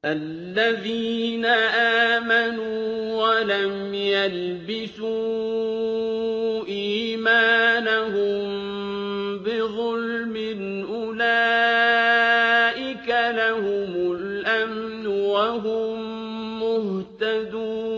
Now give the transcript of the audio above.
الَّذِينَ آمَنُوا وَلَمْ يَلْبِسُوا إِيمَانَهُم بِظُلْمٍ أُولَٰئِكَ لَهُمُ الْأَمْنُ وَهُم مُّهْتَدُونَ